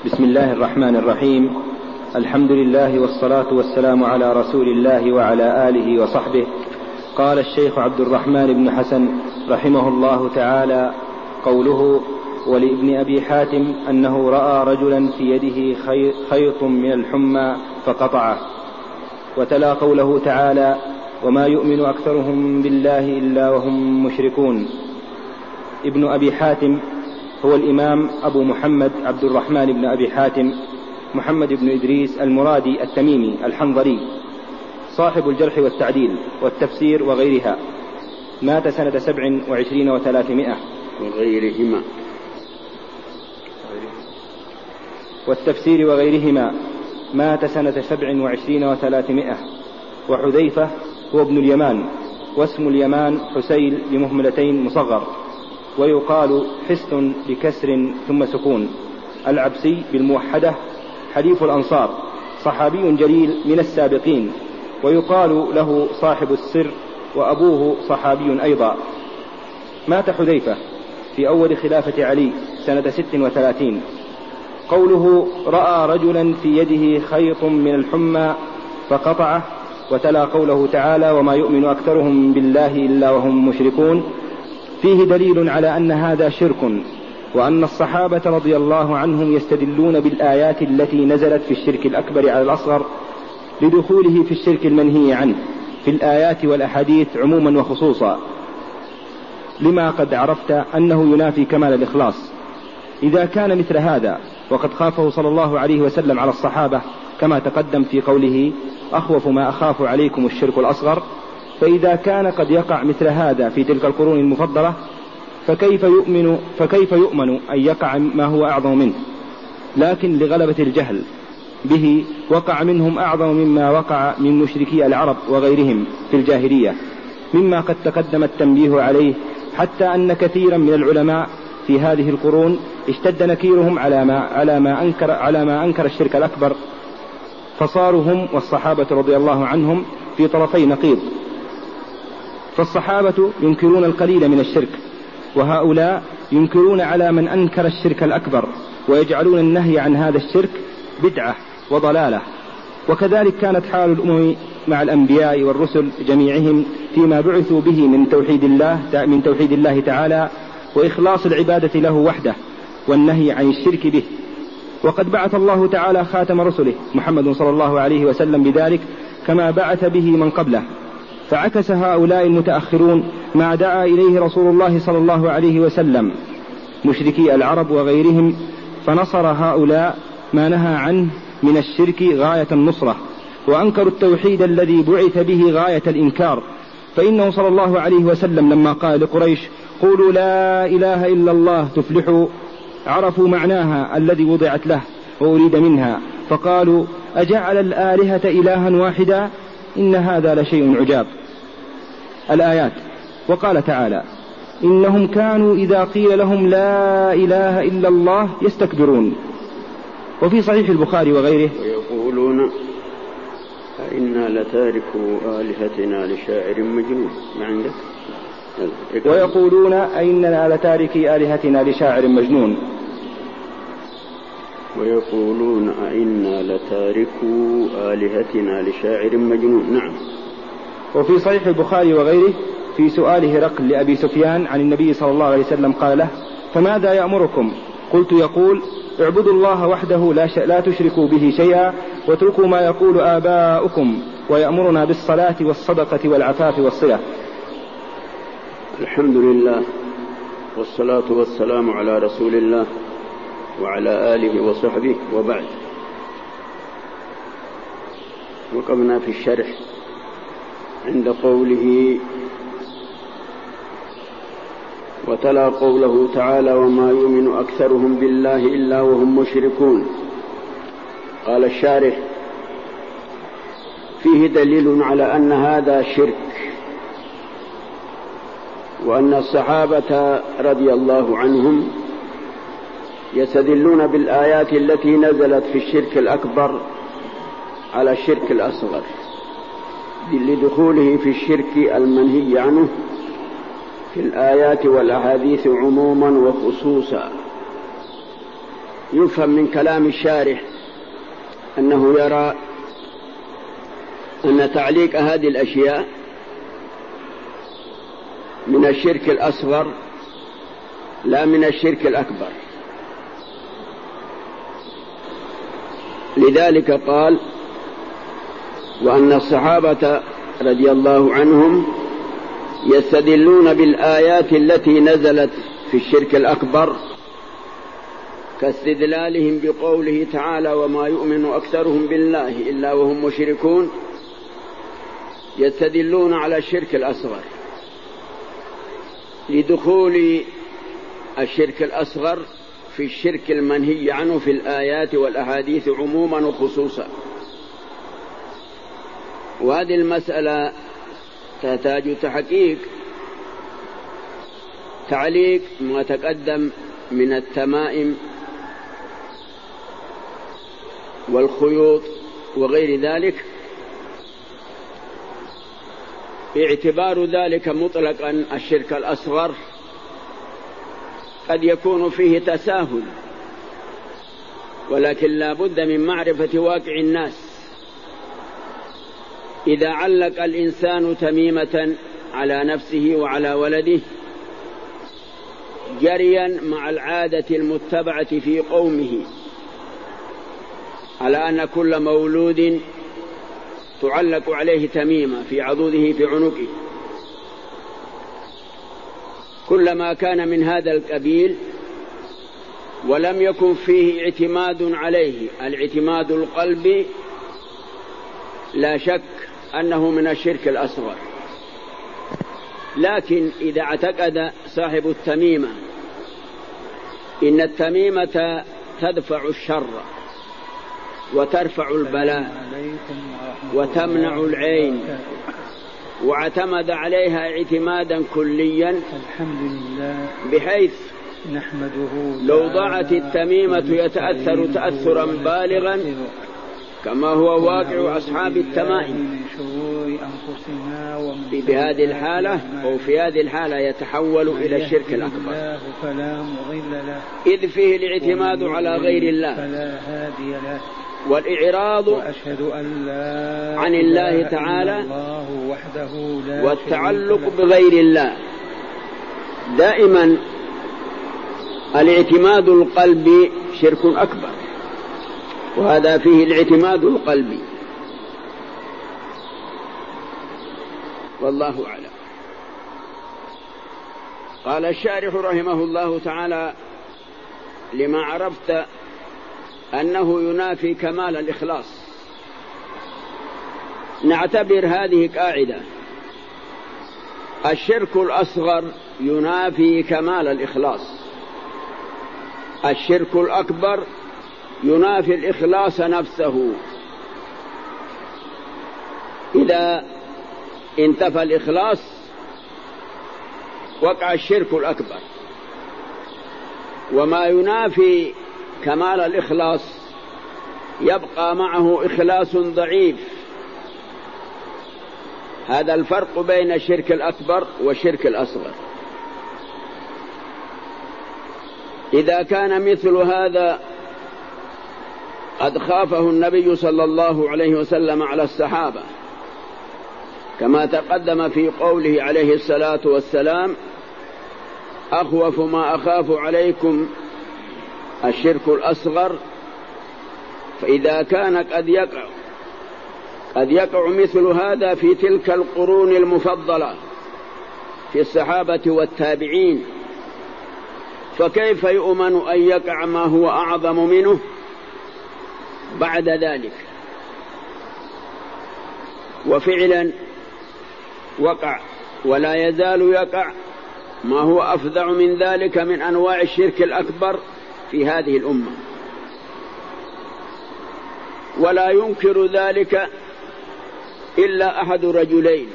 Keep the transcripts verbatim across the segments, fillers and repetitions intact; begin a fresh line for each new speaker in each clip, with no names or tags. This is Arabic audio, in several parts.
بسم الله الرحمن الرحيم. الحمد لله والصلاة والسلام على رسول الله وعلى آله وصحبه. قال الشيخ عبد الرحمن بن حسن رحمه الله تعالى: قوله: ولابن أبي حاتم أنه رأى رجلا في يده خيط من الحمى فقطعه. وتلا قوله تعالى: وما يؤمن أكثرهم بالله إلا وهم مشركون. ابن أبي حاتم هو الإمام أبو محمد عبد الرحمن بن أبي حاتم محمد بن إدريس المرادي التميمي الحنظلي، صاحب الجرح والتعديل والتفسير وغيرها، مات سنة سبع وعشرين وثلاثمائة
وغيرهما
والتفسير وغيرهما مات سنة سبع وعشرين وثلاثمائة. وحذيفة هو ابن اليمان، واسم اليمان حسيل بمهملتين مصغر، ويقال حسن بكسر ثم سكون. العبسي بالموحدة، حليف الأنصار، صحابي جليل من السابقين، ويقال له صاحب السر، وأبوه صحابي أيضا. مات حذيفة في أول خلافة علي سنة ست وثلاثين. قوله: رأى رجلا في يده خيط من الحمى فقطعه، وتلا قوله تعالى: وما يؤمن أكثرهم بالله إلا وهم مشركون، فيه دليل على أن هذا شرك، وأن الصحابة رضي الله عنهم يستدلون بالآيات التي نزلت في الشرك الأكبر على الأصغر لدخوله في الشرك المنهي عنه في الآيات والأحاديث عموما وخصوصا، لما قد عرفت أنه ينافي كمال الإخلاص. إذا كان مثل هذا وقد خافه صلى الله عليه وسلم على الصحابة كما تقدم في قوله: أخوف ما أخاف عليكم الشرك الأصغر، فإذا كان قد يقع مثل هذا في تلك القرون المفضلة، فكيف يؤمن, فكيف يؤمن أن يقع ما هو أعظم منه؟ لكن لغلبة الجهل به وقع منهم أعظم مما وقع من مشركي العرب وغيرهم في الجاهلية، مما قد تقدم التنبيه عليه، حتى أن كثيرا من العلماء في هذه القرون اشتد نكيرهم على ما, على ما, أنكر, على ما أنكر الشرك الأكبر، فصاروا هم والصحابة رضي الله عنهم في طرفي نقيض. فالصحابة ينكرون القليل من الشرك، وهؤلاء ينكرون على من أنكر الشرك الأكبر، ويجعلون النهي عن هذا الشرك بدعة وضلالة. وكذلك كانت حال الأمم مع الأنبياء والرسل جميعهم فيما بعثوا به من توحيد الله من توحيد الله تعالى وإخلاص العبادة له وحده والنهي عن الشرك به. وقد بعث الله تعالى خاتم رسله محمد صلى الله عليه وسلم بذلك كما بعث به من قبله، فعكس هؤلاء المتأخرون ما دعا إليه رسول الله صلى الله عليه وسلم مشركي العرب وغيرهم، فنصر هؤلاء ما نهى عنه من الشرك غاية النصرة، وأنكروا التوحيد الذي بعث به غاية الإنكار. فإنه صلى الله عليه وسلم لما قال لقريش: قولوا لا إله إلا الله تفلحوا، عرفوا معناها الذي وضعت له وأريد منها، فقالوا: أجعل الآلهة إلها واحدا، إن هذا لشيء عجاب. الآيات. وقال تعالى: إنهم كانوا إذا قيل لهم لا إله إلا الله يستكبرون. وفي صحيح البخاري وغيره:
ويقولون أئنا لتاركوا آلهتنا لشاعر مجنون. ما عندك؟
ويقولون أئنا لتاركي آلهتنا لشاعر مجنون.
ويقولون أئنا لتاركوا آلهتنا لشاعر مجنون. نعم.
وفي صحيح البخاري وغيره في سؤال هرقل لأبي سفيان عن النبي صلى الله عليه وسلم قال له: فماذا يأمركم؟ قلت: يقول: اعبدوا الله وحده لا, لا تشركوا به شيئا، واتركوا ما يقول آباؤكم، ويأمرنا بالصلاة والصدقة والعفاف والصلة.
الحمد لله، والصلاة والسلام على رسول الله وعلى آله وصحبه، وبعد. وقمنا في الشرح عند قوله: وتلا قوله تعالى: وما يؤمن أكثرهم بالله إلا وهم مشركون. قال الشارح: فيه دليل على أن هذا شرك، وأن الصحابة رضي الله عنهم يستدلون بالآيات التي نزلت في الشرك الأكبر على الشرك الأصغر لدخوله في الشرك المنهي عنه في الآيات والأحاديث عموما وخصوصا. يفهم من كلام الشارح أنه يرى أن تعليق هذه الأشياء من الشرك الأصغر لا من الشرك الأكبر. لذلك قال: وأن الصحابة رضي الله عنهم يستدلون بالآيات التي نزلت في الشرك الأكبر كاستدلالهم بقوله تعالى: وما يؤمن أكثرهم بالله إلا وهم مشركون. يستدلون على الشرك الأصغر لدخول الشرك الأصغر في الشرك المنهي عنه في الآيات والأحاديث عموما وخصوصا. وهذه المسألة تحتاج تحقيق. تعليق ما تقدم من التمائم والخيوط وغير ذلك، اعتبار ذلك مطلقا الشرك الأصغر قد يكون فيه تساهل، ولكن لا بد من معرفة واقع الناس. إذا علق الإنسان تميمة على نفسه وعلى ولده جريا مع العادة المتبعة في قومه على أن كل مولود تعلق عليه تميمة في عضده في عنقه، كلما كان من هذا القبيل ولم يكن فيه اعتماد عليه الاعتماد القلبي، لا شك أنه من الشرك الأصغر. لكن إذا اعتقد صاحب التميمة إن التميمة تدفع الشر وترفع البلاء وتمنع العين واعتمد عليها اعتمادا كليا،
الحمد لله،
بحيث
نحمده
لو ضاعت التميمة يتأثر تأثرا بالغا كما هو واقع أصحاب التمائم. بهذه الحالة أو في هذه الحالة يتحول إلى الشرك الأكبر، إذ فيه الاعتماد على غير الله والإعراض عن الله تعالى والتعلق بغير الله. دائما الاعتماد القلبي شرك أكبر، وهذا فيه الاعتماد القلبي، والله أعلم. قال الشارح رحمه الله تعالى: لما عرفت أنه ينافي كمال الإخلاص. نعتبر هذه قاعدة: الشرك الأصغر ينافي كمال الإخلاص، الشرك الأكبر ينافي الإخلاص نفسه. إذا انتفى الإخلاص وقع الشرك الأكبر، وما ينافي كمال الإخلاص يبقى معه إخلاص ضعيف. هذا الفرق بين الشرك الأكبر والشرك الأصغر. إذا كان مثل هذا قد خافه النبي صلى الله عليه وسلم على الصحابة، كما تقدم في قوله عليه الصلاة والسلام: أخوف ما أخاف عليكم الشرك الأصغر. فإذا كان قد يقع قد يقع مثل هذا في تلك القرون المفضلة في الصحابة والتابعين، فكيف يؤمن أن يقع ما هو أعظم منه بعد ذلك؟ وفعلا وقع ولا يزال يقع ما هو أفظع من ذلك من أنواع الشرك الأكبر في هذه الأمة، ولا ينكر ذلك إلا أحد رجلين: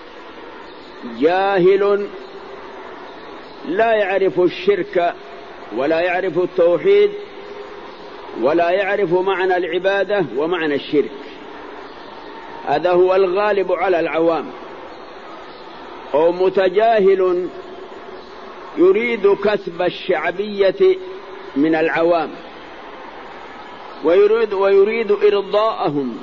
جاهل لا يعرف الشرك ولا يعرف التوحيد ولا يعرف معنى العبادة ومعنى الشرك. هذا هو الغالب على العوام. أو متجاهل يريد كسب الشعبية من العوام ويريد, ويريد إرضاءهم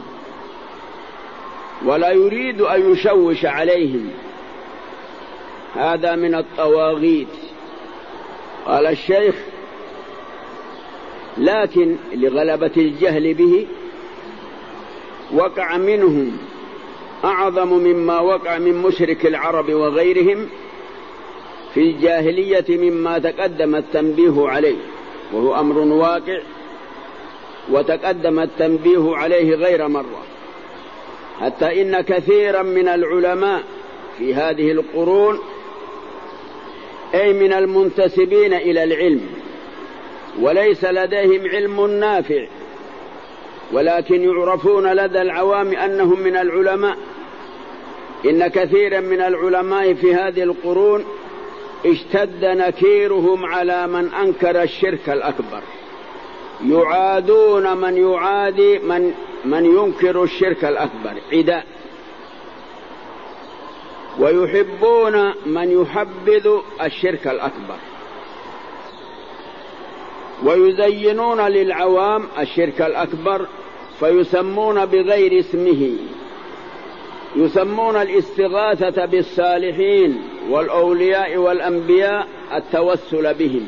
ولا يريد أن يشوش عليهم. هذا من الطواغيت. قال الشيخ: لكن لغلبة الجهل به وقع منهم أعظم مما وقع من مشرك العرب وغيرهم في الجاهلية مما تقدم التنبيه عليه، وهو أمر واقع وتقدم التنبيه عليه غير مرة، حتى إن كثيرا من العلماء في هذه القرون أي من المنتسبين إلى العلم وليس لديهم علم نافع، ولكن يعرفون لدى العوام أنهم من العلماء. إن كثيرا من العلماء في هذه القرون اشتد نكيرهم على من أنكر الشرك الأكبر، يعادون من يعادي من, من ينكر الشرك الأكبر عداء، ويحبون من يحبذ الشرك الأكبر، ويزينون للعوام الشرك الأكبر فيسمون بغير اسمه، يسمون الاستغاثة بالصالحين والأولياء والأنبياء التوسل بهم،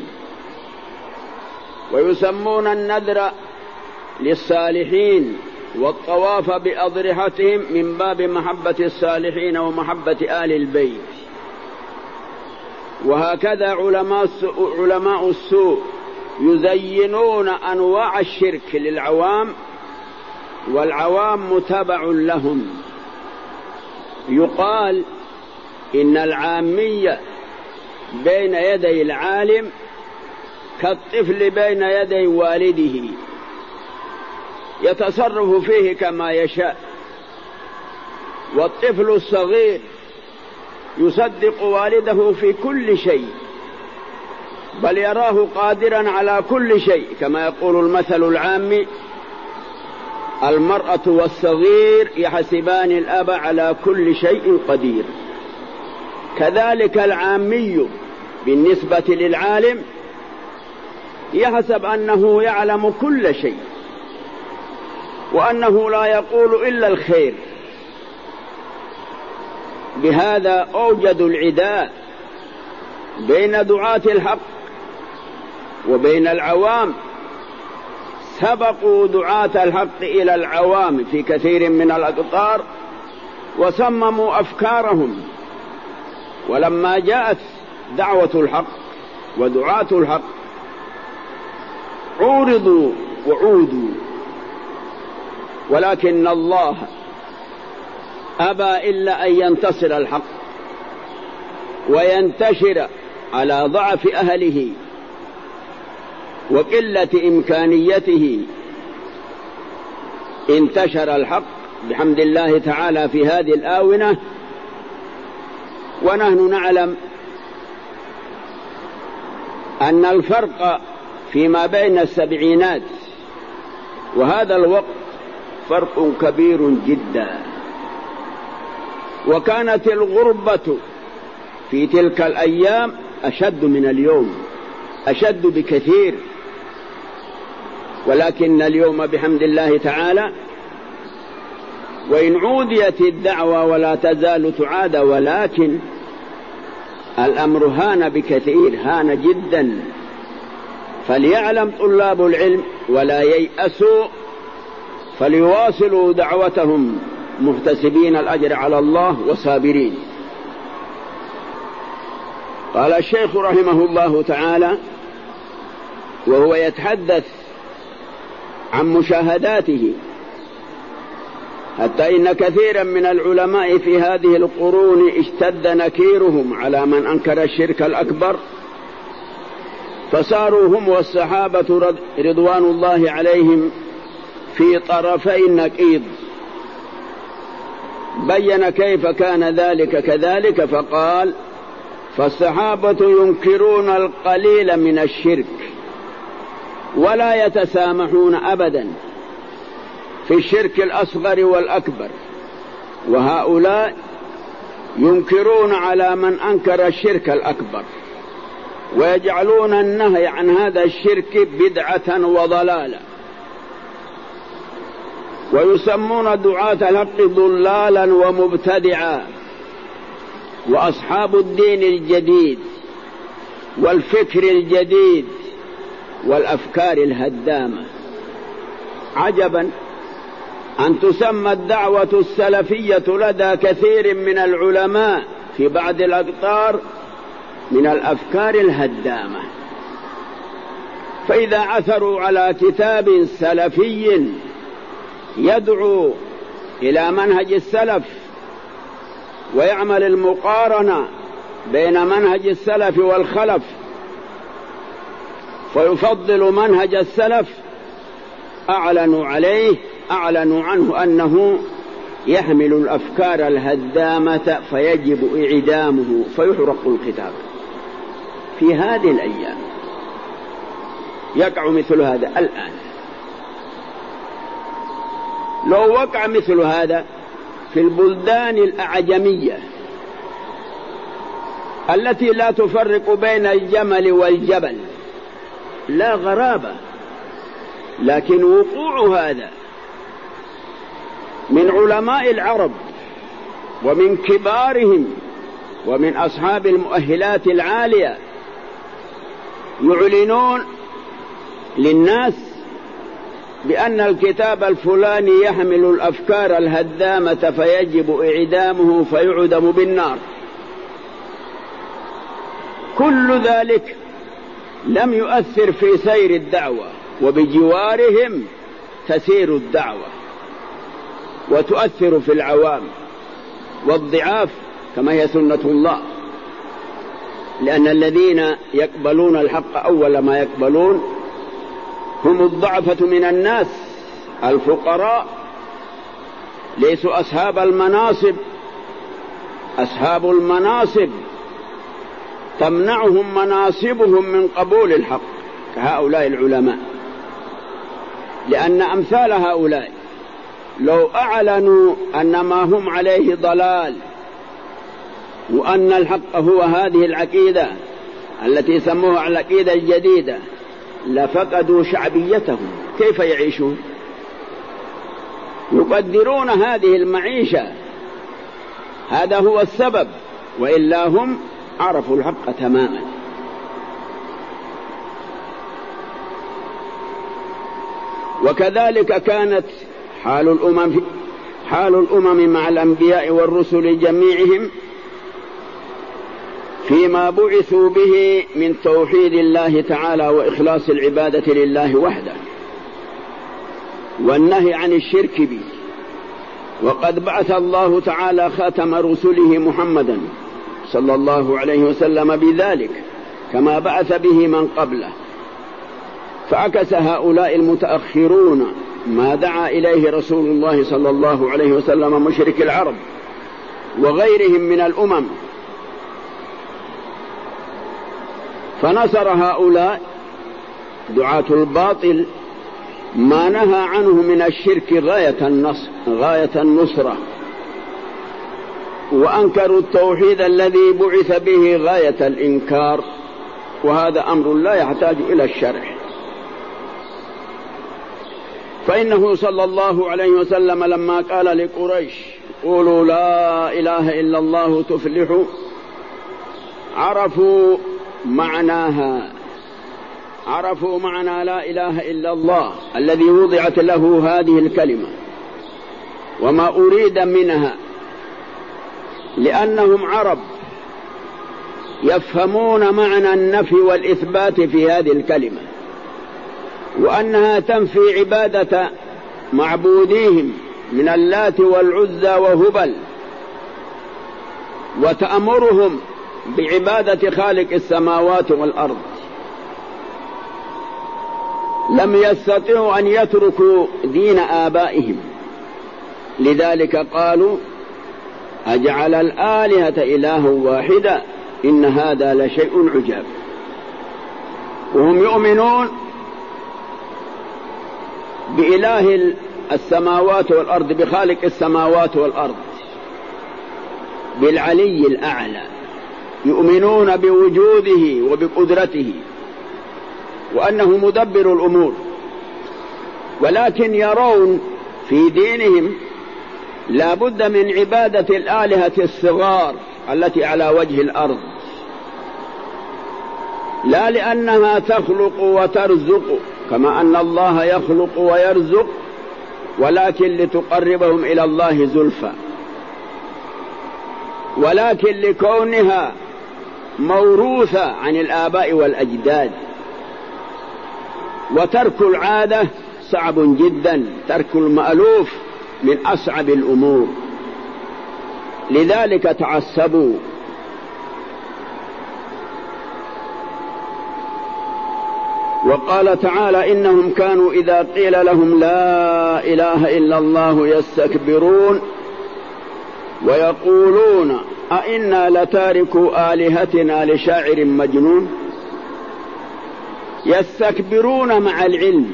ويسمون النذر للصالحين والطواف بأضرحتهم من باب محبة الصالحين ومحبة آل البيت. وهكذا علماء السوء, علماء السوء يزينون أنواع الشرك للعوام، والعوام متبع لهم. يقال إن العامية بين يدي العالم كالطفل بين يدي والده، يتصرف فيه كما يشاء، والطفل الصغير يصدق والده في كل شيء، بل يراه قادرا على كل شيء، كما يقول المثل العامي: المرأة والصغير يحسبان الأب على كل شيء قدير. كذلك العامي بالنسبة للعالم يحسب أنه يعلم كل شيء، وأنه لا يقول إلا الخير. بهذا أوجد العداء بين دعاة الحق وبين العوام، سبقوا دعاة الحق إلى العوام في كثير من الأقطار وصمموا أفكارهم، ولما جاءت دعوة الحق ودعاة الحق عورضوا وعودوا، ولكن الله أبى إلا أن ينتصر الحق وينتشر على ضعف أهله وقلة إمكانيته. انتشر الحق بحمد الله تعالى في هذه الآونة، ونحن نعلم أن الفرق فيما بين السبعينات وهذا الوقت فرق كبير جدا، وكانت الغربة في تلك الأيام أشد من اليوم، أشد بكثير. ولكن اليوم بحمد الله تعالى وإن عوديت الدعوة ولا تزال تعاد، ولكن الأمر هان بكثير، هان جدا. فليعلم طلاب العلم ولا ييأسوا، فليواصلوا دعوتهم محتسبين الأجر على الله وصابرين. قال الشيخ رحمه الله تعالى وهو يتحدث عن مشاهداته: حتى إن كثيرا من العلماء في هذه القرون اشتد نكيرهم على من أنكر الشرك الأكبر، فصاروا هم والصحابة رضوان الله عليهم في طرفي النقيض. بين كيف كان ذلك كذلك، فقال: فالصحابة ينكرون القليل من الشرك ولا يتسامحون أبدا في الشرك الأصغر والأكبر، وهؤلاء ينكرون على من أنكر الشرك الأكبر، ويجعلون النهي عن هذا الشرك بدعة وضلالة، ويسمون دعاة الحق ضلالا ومبتدعا وأصحاب الدين الجديد والفكر الجديد والأفكار الهدامة. عجبا أن تسمى الدعوة السلفية لدى كثير من العلماء في بعض الأقطار من الأفكار الهدامة. فإذا عثروا على كتاب سلفي يدعو إلى منهج السلف ويعمل المقارنة بين منهج السلف والخلف فيفضل منهج السلف، أعلنوا عليه أعلنوا عنه أنه يحمل الأفكار الهدامة فيجب إعدامه فيحرق الكتاب. في هذه الأيام يقع مثل هذا الآن. لو وقع مثل هذا في البلدان الأعجمية التي لا تفرق بين الجمل والجبل لا غرابة، لكن وقوع هذا من علماء العرب ومن كبارهم ومن أصحاب المؤهلات العالية يعلنون للناس بأن الكتاب الفلاني يحمل الأفكار الهدامة فيجب إعدامه فيعدم بالنار. كل ذلك لم يؤثر في سير الدعوة، وبجوارهم تسير الدعوة وتؤثر في العوام والضعاف كما هي سنة الله، لأن الذين يقبلون الحق أول ما يقبلون هم الضعفة من الناس الفقراء، ليسوا أصحاب المناصب. أصحاب المناصب تمنعهم مناصبهم من قبول الحق كهؤلاء العلماء، لأن أمثال هؤلاء لو أعلنوا أن ما هم عليه ضلال وأن الحق هو هذه العقيدة التي سموها العقيدة الجديدة لفقدوا شعبيتهم. كيف يعيشون؟ يقدرون هذه المعيشة، هذا هو السبب، وإلا هم عرفوا الحق تماما. وكذلك كانت حال الأمم حال الأمم مع الأنبياء والرسل جميعهم فيما بعثوا به من توحيد الله تعالى وإخلاص العبادة لله وحده والنهي عن الشرك به. وقد بعث الله تعالى خاتم رسله محمدا صلى الله عليه وسلم بذلك كما بعث به من قبله. فعكس هؤلاء المتأخرون ما دعا إليه رسول الله صلى الله عليه وسلم مشرك العرب وغيرهم من الأمم، فنصر هؤلاء دعاة الباطل ما نهى عنه من الشرك غاية النصر غاية النصرة، وأنكروا التوحيد الذي بعث به غاية الإنكار، وهذا أمر لا يحتاج إلى الشرح. فإنه صلى الله عليه وسلم لما قال لقريش قولوا لا إله إلا الله تفلحوا عرفوا معناها، عرفوا معنى لا إله إلا الله الذي وضعت له هذه الكلمة وما أريد منها، لأنهم عرب يفهمون معنى النفي والإثبات في هذه الكلمة، وأنها تنفي عبادة معبوديهم من اللات والعزى وهبل، وتأمرهم بعبادة خالق السماوات والأرض. لم يستطيعوا أن يتركوا دين آبائهم، لذلك قالوا أجعل الآلهة إله واحدا إن هذا لشيء عجاب. وهم يؤمنون بإله السماوات والأرض، بخالق السماوات والأرض، بالعلي الأعلى، يؤمنون بوجوده وبقدرته وأنه مدبر الأمور، ولكن يرون في دينهم لا بد من عبادة الآلهة الصغار التي على وجه الأرض، لا لأنها تخلق وترزق كما أن الله يخلق ويرزق، ولكن لتقربهم إلى الله زلفى، ولكن لكونها موروثة عن الآباء والأجداد. وترك العادة صعب جدا، ترك المألوف من أصعب الأمور، لذلك تعصبوا. وقال تعالى: إنهم كانوا إذا قيل لهم لا إله إلا الله يستكبرون ويقولون أئنا لتاركوا آلهتنا لشاعر مجنون. يستكبرون مع العلم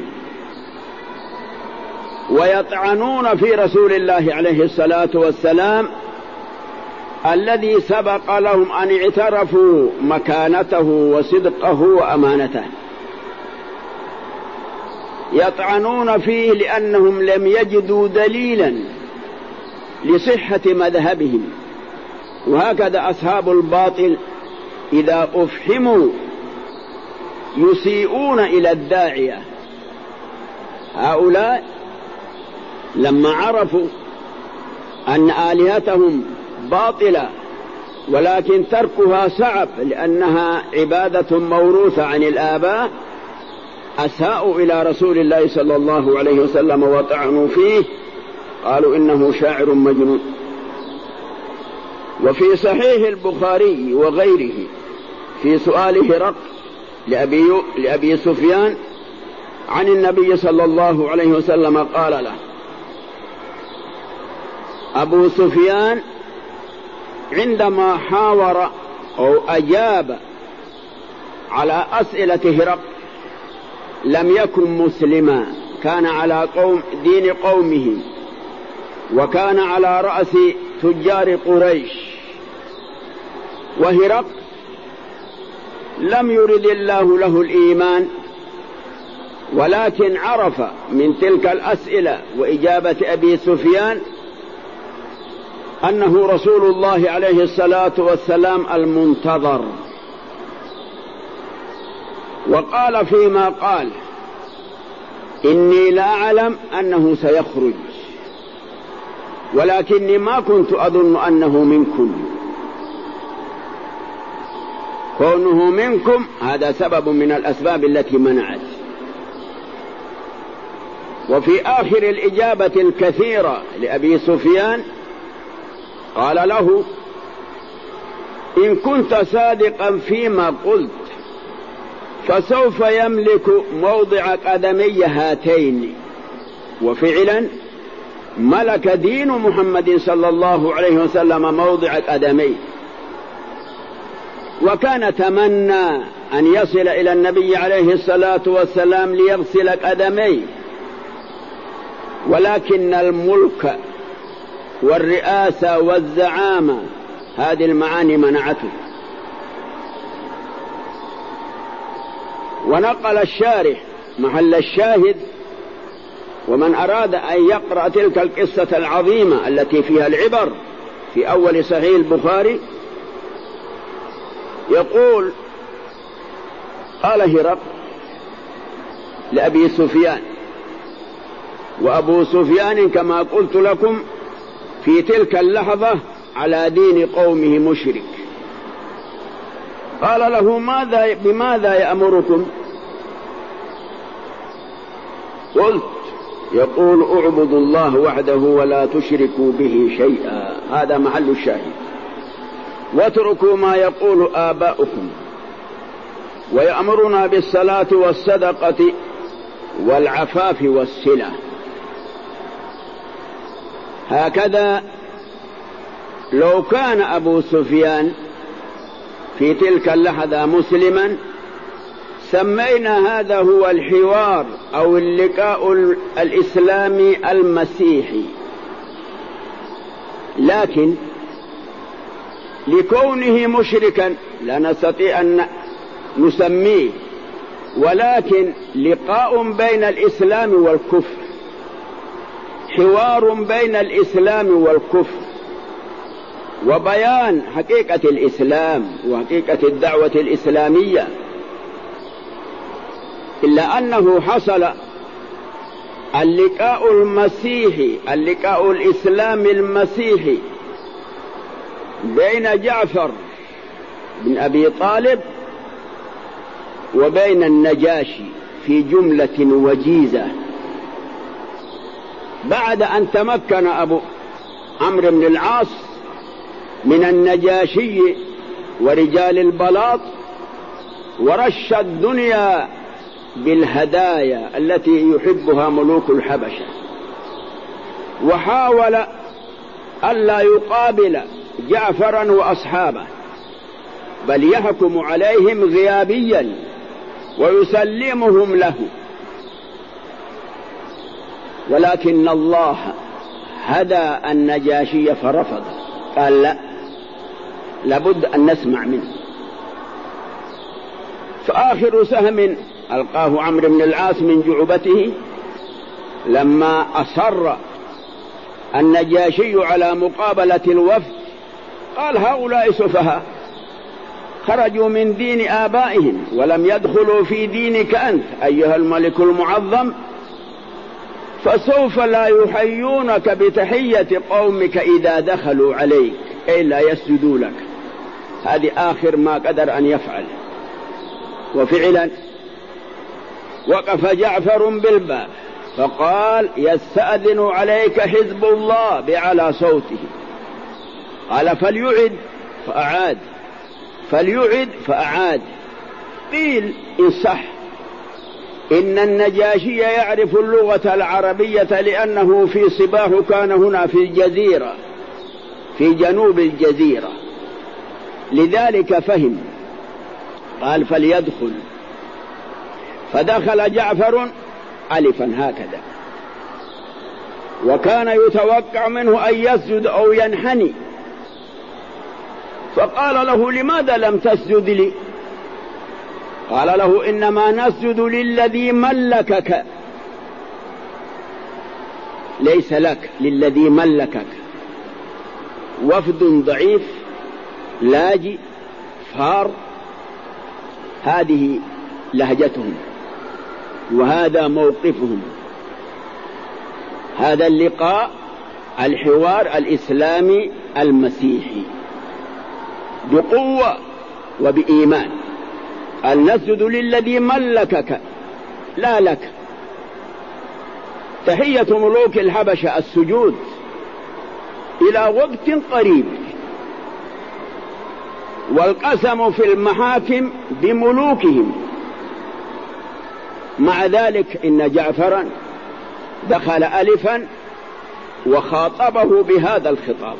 ويطعنون في رسول الله عليه الصلاة والسلام الذي سبق لهم أن اعترفوا مكانته وصدقه وأمانته. يطعنون فيه لأنهم لم يجدوا دليلا لصحة مذهبهم، وهكذا أصحاب الباطل إذا أفحموا يسيئون إلى الداعية. هؤلاء لما عرفوا أن آلهتهم باطلة ولكن تركها صعب لأنها عبادة موروثة عن الآباء، أساءوا إلى رسول الله صلى الله عليه وسلم وطعنوا فيه، قالوا إنه شاعر مجنون. وفي صحيح البخاري وغيره في سؤال هرقل لأبي, لأبي سفيان عن النبي صلى الله عليه وسلم قال له: أبو سفيان عندما حاور أو أجاب على أسئلة هرقل لم يكن مسلما، كان على قوم دين قومه، وكان على رأس تجار قريش. وهرقل لم يرد الله له الإيمان، ولكن عرف من تلك الأسئلة وإجابة أبي سفيان أنه رسول الله عليه الصلاة والسلام المنتظر. وقال فيما قال: إني لا أعلم أنه سيخرج، ولكني ما كنت أظن أنه منكم. كونه منكم هذا سبب من الأسباب التي منعت. وفي آخر الإجابة الكثيرة لأبي سفيان قال له: إن كنت صادقا فيما قلت فسوف يملك موضع قدمي هاتين. وفعلا ملك دين محمد صلى الله عليه وسلم موضع قدمي، وكان تمنى أن يصل إلى النبي عليه الصلاة والسلام ليغسل قدميه، ولكن الملك والرئاسة والزعامة هذه المعاني منعته. ونقل الشارح محل الشاهد، ومن أراد أن يقرأ تلك القصة العظيمة التي فيها العبر في أول صحيح البخاري، يقول: قال هرقل لأبي سفيان، وأبو سفيان كما قلت لكم في تلك اللحظة على دين قومه مشرك، قال له: ماذا بماذا يأمركم؟ قلت: يقول: اعبدوا الله وحده ولا تشركوا به شيئا، هذا محل الشاهد، واتركوا ما يقول آباؤكم، ويأمرنا بالصلاة والصدقة والعفاف والصلة. هكذا لو كان أبو سفيان في تلك اللحظة مسلما سمينا هذا هو الحوار أو اللقاء الإسلامي المسيحي، لكن لكونه مشركا لا نستطيع أن نسميه، ولكن لقاء بين الإسلام والكفر، حوار بين الإسلام والكفر وبيان حقيقة الإسلام وحقيقة الدعوة الإسلامية، إلا أنه حصل اللقاء المسيحي، اللقاء الإسلامي المسيحي بين جعفر بن أبي طالب وبين النجاشي في جملة وجيزة، بعد أن تمكن أبو عمرو بن العاص من النجاشي ورجال البلاط ورش الدنيا بالهدايا التي يحبها ملوك الحبشة، وحاول ألا يقابل جعفرا وأصحابه بل يحكم عليهم غيابيا ويسلمهم له، ولكن الله هدى النجاشي فرفض، قال لا، لابد أن نسمع منه. فآخر سهم ألقاه عمرو بن العاص من جعبته لما أصر النجاشي على مقابلة الوفد، قال هؤلاء سفهاء خرجوا من دين آبائهم ولم يدخلوا في دينك أنت أيها الملك المعظم، فسوف لا يحيونك بتحية قومك إذا دخلوا عليك إلا يسجدوا لك. هذه آخر ما قدر أن يفعل. وفعلا وقف جعفر بالباب فقال يستأذن عليك حزب الله بعلى صوته، قال فليعد فأعاد، فليعد فأعاد. قيل إن صح إن النجاشي يعرف اللغة العربية لأنه في صباه كان هنا في الجزيرة في جنوب الجزيرة، لذلك فهم. قال فليدخل، فدخل جعفر ألفا هكذا، وكان يتوقع منه أن يسجد أو ينحني، فقال له لماذا لم تسجد لي؟ قال له إنما نسجد للذي ملكك، ليس لك، للذي ملكك. وفد ضعيف لاجئ فار، هذه لهجتهم وهذا موقفهم. هذا اللقاء الحوار الإسلامي المسيحي بقوة وبإيمان. أن نسجد للذي ملكك لا لك. تحية ملوك الحبشة السجود إلى وقت قريب، والقسم في المحاكم بملوكهم. مع ذلك إن جعفرا دخل ألفا وخاطبه بهذا الخطاب،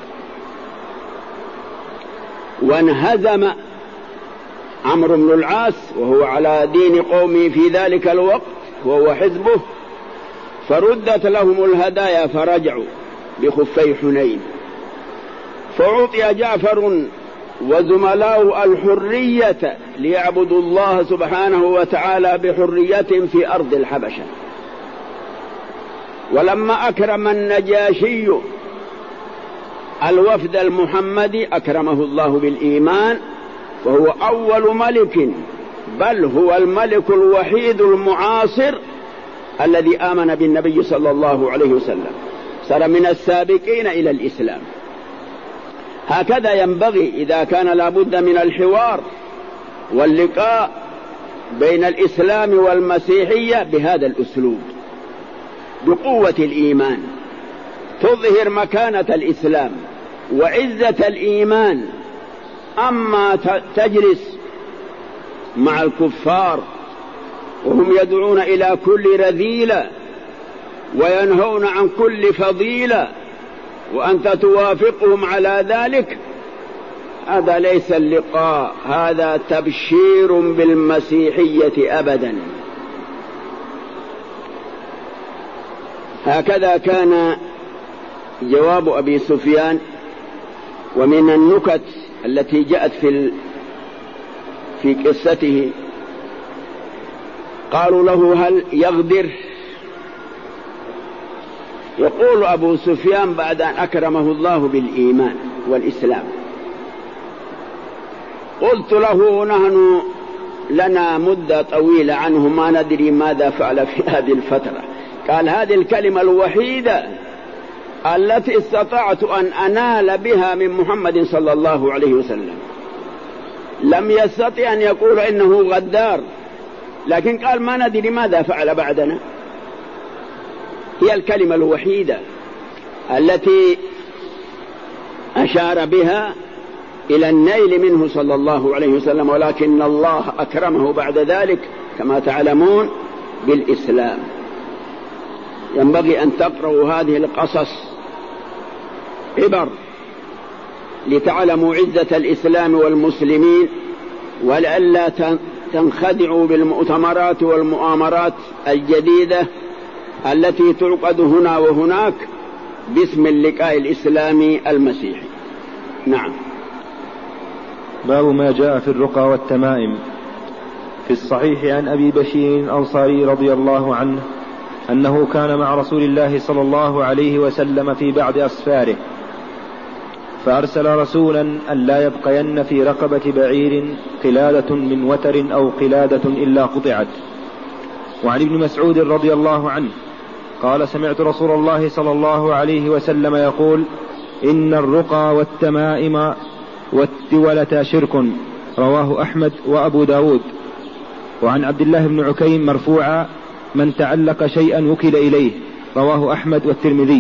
وانهزم عمرو بن العاص وهو على دين قومه في ذلك الوقت وهو حزبه، فردت لهم الهدايا فرجعوا بخفي حنين. فعطي جعفر وزملاؤه الحرية ليعبدوا الله سبحانه وتعالى بحرية في أرض الحبشة. ولما أكرم النجاشي الوفد المحمدي أكرمه الله بالإيمان، فهو أول ملك، بل هو الملك الوحيد المعاصر الذي آمن بالنبي صلى الله عليه وسلم، صار من السابقين إلى الإسلام. هكذا ينبغي إذا كان لابد من الحوار واللقاء بين الإسلام والمسيحية بهذا الأسلوب، بقوة الإيمان تظهر مكانة الإسلام وعزة الإيمان. أما تجلس مع الكفار وهم يدعون إلى كل رذيلة وينهون عن كل فضيلة وأنت توافقهم على ذلك، هذا ليس اللقاء، هذا تبشير بالمسيحية أبدا. هكذا كان جواب أبي سفيان. ومن النكت التي جاءت في في قصته قالوا له هل يغدر؟ يقول أبو سفيان بعد أن أكرمه الله بالإيمان والإسلام: قلت له: نحن لنا مدة طويلة عنه ما ندري ماذا فعل في هذه الفترة. قال: هذه الكلمة الوحيدة التي استطعت أن أنال بها من محمد صلى الله عليه وسلم. لم يستطع أن يقول إنه غدار، لكن قال: ما ندري ماذا فعل بعدنا. هي الكلمة الوحيدة التي أشار بها إلى النيل منه صلى الله عليه وسلم، ولكن الله أكرمه بعد ذلك كما تعلمون بالإسلام. ينبغي أن تقرأوا هذه القصص عبر لتعلموا عزة الإسلام والمسلمين، ولئلا تنخدعوا بالمؤتمرات والمؤامرات الجديدة التي تعقد هنا وهناك باسم اللقاء الإسلامي المسيحي. نعم.
باب ما جاء في الرقى والتمائم. في الصحيح عن أبي بشير الأنصاري رضي الله عنه أنه كان مع رسول الله صلى الله عليه وسلم في بعض أسفاره، فأرسل رسولا أن لا يبقين في رقبة بعير قلادة من وتر أو قلادة إلا قطعت. وعن ابن مسعود رضي الله عنه قال: سمعت رسول الله صلى الله عليه وسلم يقول: إن الرقى والتمائم والتولة شرك. رواه أحمد وأبو داود. وعن عبد الله بن عكيم مرفوعا: من تعلق شيئا وكل إليه. رواه أحمد والترمذي.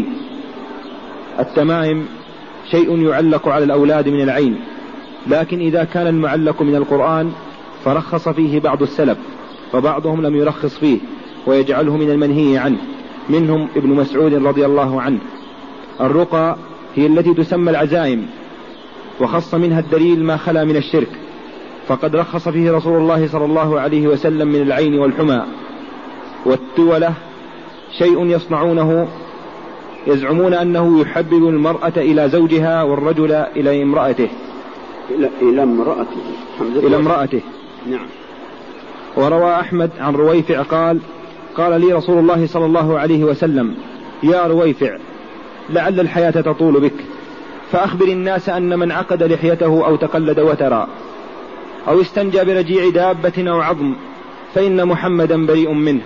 التمائم شيء يعلق على الأولاد من العين، لكن إذا كان المعلق من القرآن فرخص فيه بعض السلف، وبعضهم لم يرخص فيه ويجعله من المنهي عنه، منهم ابن مسعود رضي الله عنه. الرقى هي التي تسمى العزائم، وخص منها الدليل ما خلا من الشرك، فقد رخص فيه رسول الله صلى الله عليه وسلم من العين والحمى. والتولة شيء يصنعونه يزعمون أنه يحبب المرأة إلى زوجها والرجل إلى امرأته
إلى, إلى امرأته
إلى امرأته
نعم.
وروى أحمد عن رويفع قال: قال لي رسول الله صلى الله عليه وسلم: يا رويفع، لعل الحياة تطول بك، فأخبر الناس أن من عقد لحيته أو تقلد وترا أو استنجى برجيع دابة أو عظم فإن محمدا بريء منه.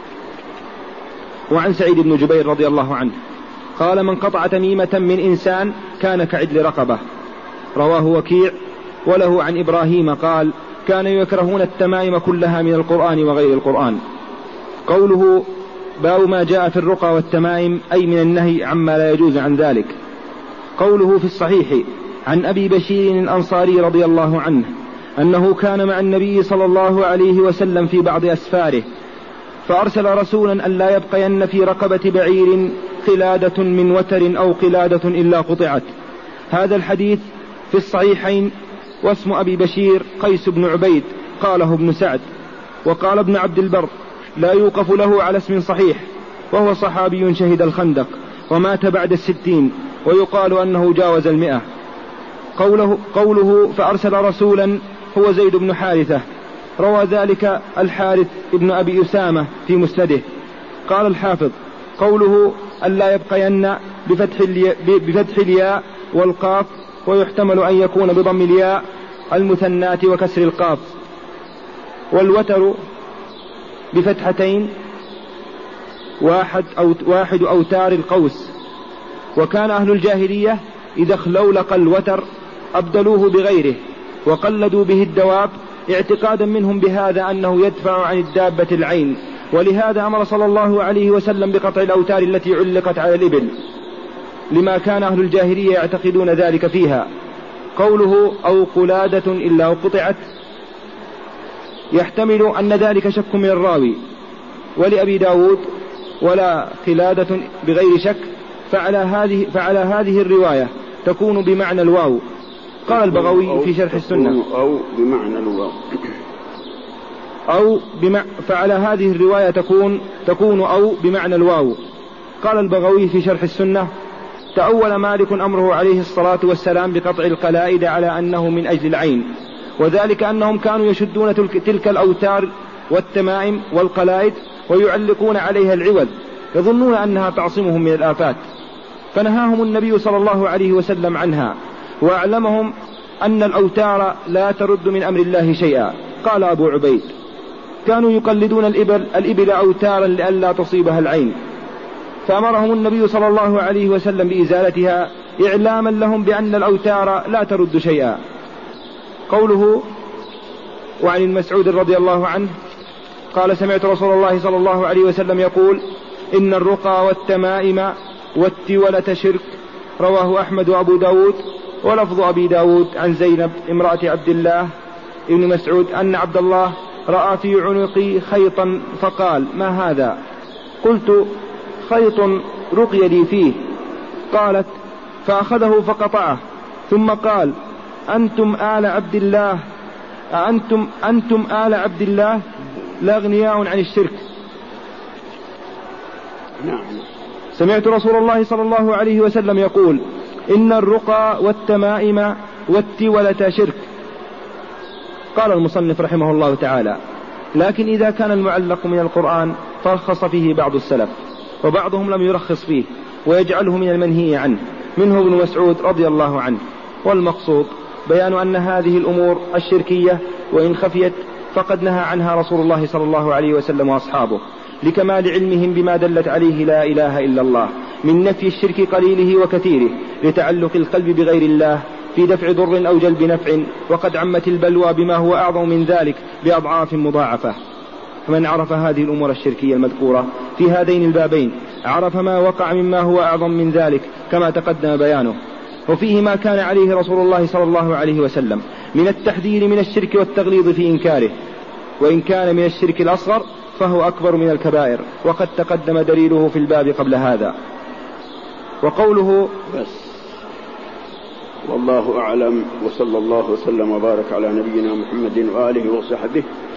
وعن سعيد بن جبير رضي الله عنه قال: من قطع تميمة من إنسان كان كعدل رقبة. رواه وكيع. وله عن إبراهيم قال: كانوا يكرهون التمائم كلها من القرآن وغير القرآن. قوله باب ما جاء في الرقى والتمائم أي من النهي عما لا يجوز عن ذلك. قوله في الصحيح عن أبي بشير الأنصاري رضي الله عنه أنه كان مع النبي صلى الله عليه وسلم في بعض أسفاره، فأرسل رسولا أن لا يبقين في رقبة بعير قلادة من وتر أو قلادة إلا قطعت. هذا الحديث في الصحيحين. واسم أبي بشير قيس بن عبيد قاله ابن سعد. وقال ابن عبد البر: لا يوقف له على اسم صحيح، وهو صحابي شهد الخندق ومات بعد الستين، ويقال أنه جاوز المئة. قوله, قوله فأرسل رسولا هو زيد بن حارثة. روى ذلك الحارث ابن أبي أسامة في مسنده. قال الحافظ: قوله أن لا يبقين بفتح, الياء بفتح الياء والقاف، ويحتمل أن يكون بضم الياء المثنات وكسر القاف. والوتر بفتحتين واحد, أو واحد أوتار القوس. وكان أهل الجاهلية إذا اخلولق الوتر أبدلوه بغيره وقلدوا به الدواب، اعتقادا منهم بهذا أنه يدفع عن الدابة العين، ولهذا أمر صلى الله عليه وسلم بقطع الأوتار التي علقت على الإبل، لما كان أهل الجاهلية يعتقدون ذلك فيها. قوله أو قلادة إلا قطعت يحتمل أن ذلك شك من الراوي. ولأبي داود: ولا قلادة بغير شك، فعلى هذه, فعلى هذه الرواية تكون بمعنى الواو. قال البغوي في شرح السنة:
أو بمعنى الواو
أو بمع... فعلى هذه الرواية تكون تكون أو بمعنى الواو. قال البغوي في شرح السنة: تأول مالك أمره عليه الصلاة والسلام بقطع القلائد على أنه من أجل العين، وذلك أنهم كانوا يشدون تلك, تلك الأوتار والتمائم والقلائد ويعلقون عليها العوض، يظنون أنها تعصمهم من الآفات، فنهاهم النبي صلى الله عليه وسلم عنها، وأعلمهم أن الأوتار لا ترد من أمر الله شيئا. قال أبو عبيد: كانوا يقلدون الإبل, الإبل أوتارا لئلا تصيبها العين، فأمرهم النبي صلى الله عليه وسلم بإزالتها إعلاما لهم بأن الأوتار لا ترد شيئا. قوله: وعن المسعود رضي الله عنه قال: سمعت رسول الله صلى الله عليه وسلم يقول: إن الرقى والتمائم والتولة شرك. رواه أحمد وأبو داود. ولفظ أبي داود عن زينب امرأة عبد الله ابن مسعود أن عبد الله رأى في عنقي خيطا فقال: ما هذا؟ قلت: خيط رقي لي فيه. قالت: فأخذه فقطعه، ثم قال: أنتم آل عبد الله أنتم, أنتم آل عبد الله لاغنياء عن الشرك.
نعم.
سمعت رسول الله صلى الله عليه وسلم يقول: إن الرقى والتمائم والتولة شرك. قال المصنف رحمه الله تعالى: لكن إذا كان المعلق من القرآن فرخص فيه بعض السلف، وبعضهم لم يرخص فيه ويجعله من المنهي عنه، منه ابن مسعود رضي الله عنه. والمقصود بيان أن هذه الأمور الشركية وإن خفيت فقد نهى عنها رسول الله صلى الله عليه وسلم وأصحابه، لكمال علمهم بما دلت عليه لا إله إلا الله من نفي الشرك قليله وكثيره، لتعلق القلب بغير الله في دفع ضر أو جلب نفع، وقد عمت البلوى بما هو أعظم من ذلك بأضعاف مضاعفة. فمن عرف هذه الأمور الشركية المذكورة في هذين البابين عرف ما وقع مما هو أعظم من ذلك كما تقدم بيانه. وفيه ما كان عليه رسول الله صلى الله عليه وسلم من التحذير من الشرك والتغليظ في إنكاره، وإن كان من الشرك الأصغر فهو أكبر من الكبائر، وقد تقدم دليله في الباب قبل هذا. وقوله
بس. والله أعلم، وصلى الله وسلم وبارك على نبينا محمد وآله وصحبه